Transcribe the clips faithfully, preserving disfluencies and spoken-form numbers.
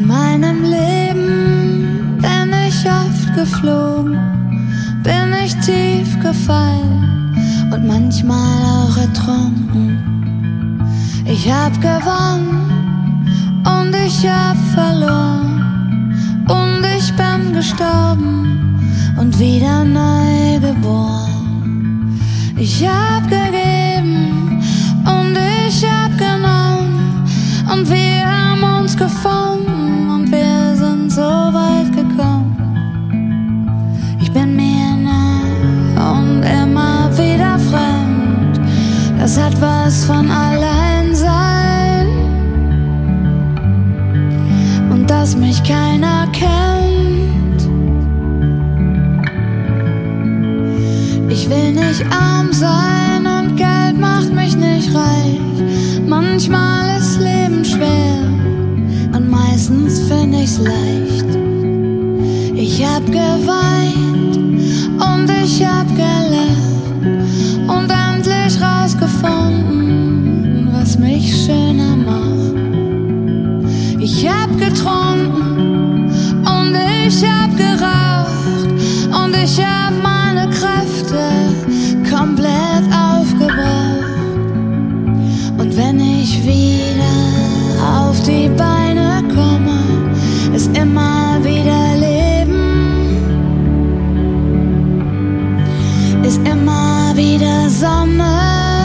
meinem Leben bin ich oft geflogen, bin ich tief gefallen und manchmal auch ertrunken. Ich hab gewonnen und ich hab verloren und ich bin gestorben und wieder neu geboren. Ich hab gegeben und ich hab genommen und wir haben uns gefunden und wir sind so weit gekommen. Ich bin mir nah und immer wieder fremd. Das hat was von Alleinsein und dass mich keiner kennt. Ich will nicht arm sein und Geld macht mich nicht reich. Manchmal ist Leben schwer und meistens find ich's leicht. Ich hab geweint und ich hab gelacht und endlich rausgefunden, was mich schöner macht. Ich hab getrunken und ich hab geraucht und ich hab meine Kräfte komplett aufgebraucht. Und wenn ich wieder auf die Beine komme, ist immer wieder Leben, ist immer wieder Sonne.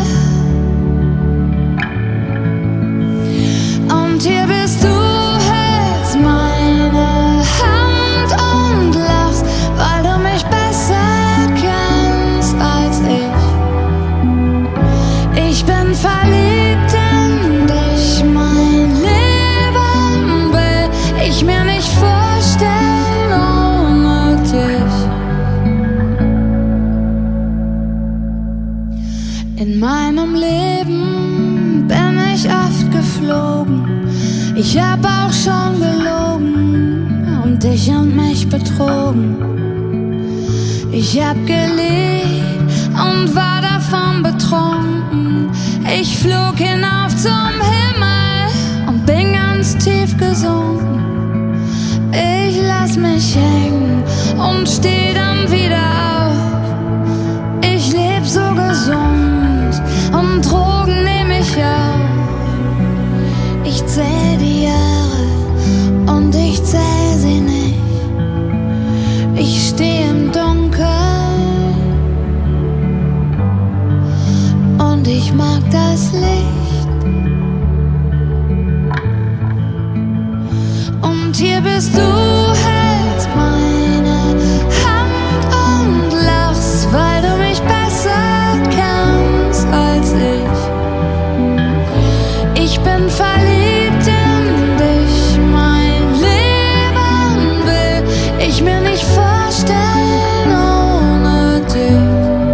Und hier bist du, hältst meine Hand und lachst, weil du mich besser kennst als ich. Ich bin verliebt in dich, mein Leben will ich mir nicht vorstellen ohne dich. In meinem Leben bin ich oft geflogen, ich hab auch schon gelogen und dich und mich betrogen. Ich hab geliebt und war davon betrunken. Ich flog hinauf zum Himmel und bin ganz tief gesunken. Ich lass mich hängen und steh dann wieder auf. Ich leb so gesund und Drogen nehm ich auf. Ich zähl die Jahre und ich zähl sie nicht. Ich steh im Dunkeln und ich mag das Licht. Und hier bist du, hältst meine Hand und lachst, weil du mich besser kennst als ich. Ich bin verliebt in dich, mein Leben will ich mir nicht vorstellen ohne dich.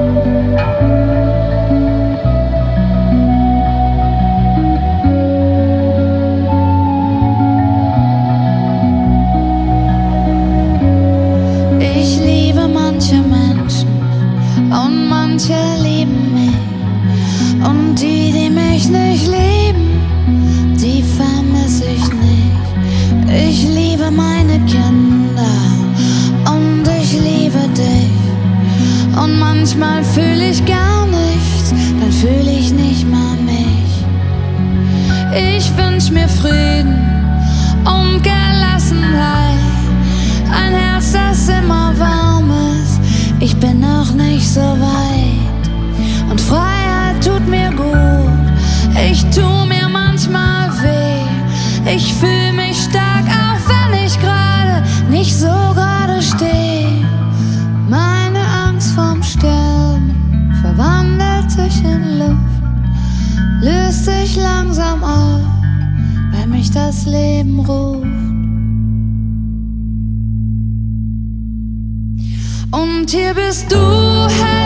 Ich liebe manche Menschen und manche lieben mich und die, die mich nicht lieben, die vermiss ich nicht. Ich liebe meine Kinder und ich liebe dich. Und manchmal fühl ich gar nichts, dann fühl ich nicht mal mich. Ich wünsch mir Frieden und Gelassenheit, ein Herz, das immer warm ist. Ich bin noch nicht so weit und Freiheit tut mir gut. Ich tu mir manchmal weh, ich fühl mich stark, auch wenn ich gerade nicht so gerade steh. Meine Angst vorm Sterben verwandelt sich in Luft, löst sich langsam auf, weil mich das Leben ruft. Und hier bist du, Herr.